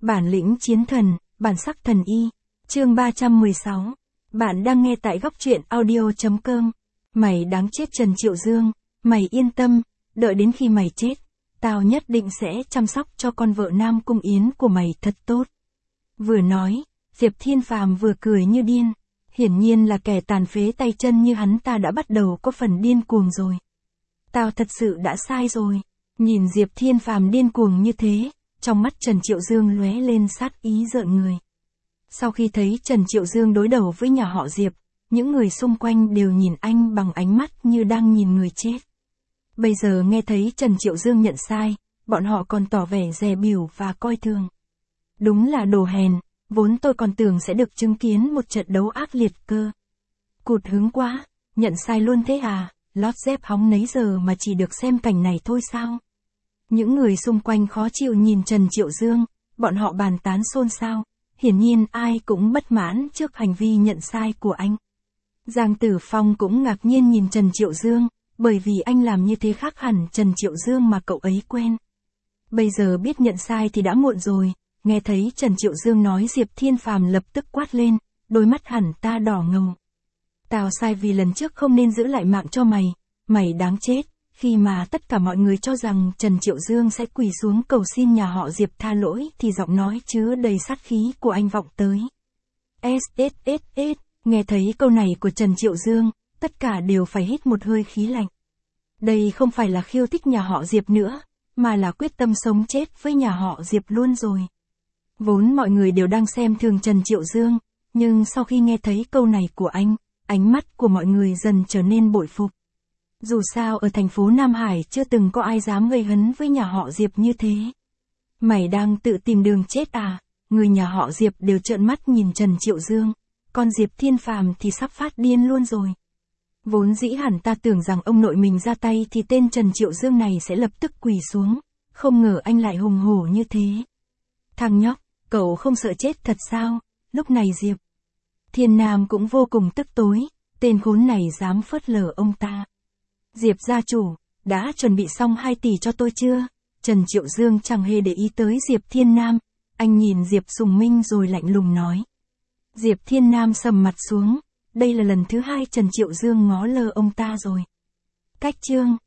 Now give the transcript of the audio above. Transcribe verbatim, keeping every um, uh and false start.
Bản lĩnh chiến thần, bản sắc thần y. Chương ba trăm mười sáu. Bạn đang nghe tại góc truyện audio chấm com. Mày đáng chết Trần Triệu Dương, mày yên tâm, đợi đến khi mày chết, tao nhất định sẽ chăm sóc cho con vợ Nam Cung Yến của mày thật tốt. Vừa nói, Diệp Thiên Phàm vừa cười như điên. Hiển nhiên là kẻ tàn phế tay chân như hắn ta đã bắt đầu có phần điên cuồng rồi. Tao thật sự đã sai rồi. Nhìn Diệp Thiên Phàm điên cuồng như thế, trong mắt Trần Triệu Dương lóe lên sát ý rợn người. Sau khi thấy Trần Triệu Dương đối đầu với nhà họ Diệp, những người xung quanh đều nhìn anh bằng ánh mắt như đang nhìn người chết. Bây giờ nghe thấy Trần Triệu Dương nhận sai, bọn họ còn tỏ vẻ dè bỉu và coi thường. Đúng là đồ hèn, vốn tôi còn tưởng sẽ được chứng kiến một trận đấu ác liệt cơ. Cụt hứng quá, nhận sai luôn thế à, lót dép hóng nấy giờ mà chỉ được xem cảnh này thôi sao? Những người xung quanh khó chịu nhìn Trần Triệu Dương, bọn họ bàn tán xôn xao, hiển nhiên ai cũng bất mãn trước hành vi nhận sai của anh. Giang Tử Phong cũng ngạc nhiên nhìn Trần Triệu Dương, bởi vì anh làm như thế khác hẳn Trần Triệu Dương mà cậu ấy quen. Bây giờ biết nhận sai thì đã muộn rồi, nghe thấy Trần Triệu Dương nói Diệp Thiên Phàm lập tức quát lên, đôi mắt hẳn ta đỏ ngầu. Tao sai vì lần trước không nên giữ lại mạng cho mày, mày đáng chết. Khi mà tất cả mọi người cho rằng Trần Triệu Dương sẽ quỳ xuống cầu xin nhà họ Diệp tha lỗi thì giọng nói chứa đầy sát khí của anh vọng tới. ét ét ét ét, nghe thấy câu này của Trần Triệu Dương, tất cả đều phải hít một hơi khí lạnh. Đây không phải là khiêu thích nhà họ Diệp nữa, mà là quyết tâm sống chết với nhà họ Diệp luôn rồi. Vốn mọi người đều đang xem thường Trần Triệu Dương, nhưng sau khi nghe thấy câu này của anh, ánh mắt của mọi người dần trở nên bội phục. Dù sao ở thành phố Nam Hải chưa từng có ai dám gây hấn với nhà họ Diệp như thế. Mày đang tự tìm đường chết à? Người nhà họ Diệp đều trợn mắt nhìn Trần Triệu Dương, còn Diệp Thiên Phàm thì sắp phát điên luôn rồi. Vốn dĩ hẳn ta tưởng rằng ông nội mình ra tay thì tên Trần Triệu Dương này sẽ lập tức quỳ xuống, không ngờ anh lại hùng hổ như thế. Thằng nhóc, cậu không sợ chết thật sao? Lúc này Diệp Thiên Nam cũng vô cùng tức tối, tên khốn này dám phớt lờ ông ta. Diệp gia chủ, đã chuẩn bị xong hai tỷ cho tôi chưa? Trần Triệu Dương chẳng hề để ý tới Diệp Thiên Nam, anh nhìn Diệp Sùng Minh rồi lạnh lùng nói. Diệp Thiên Nam sầm mặt xuống, đây là lần thứ hai Trần Triệu Dương ngó lơ ông ta rồi. Cách chương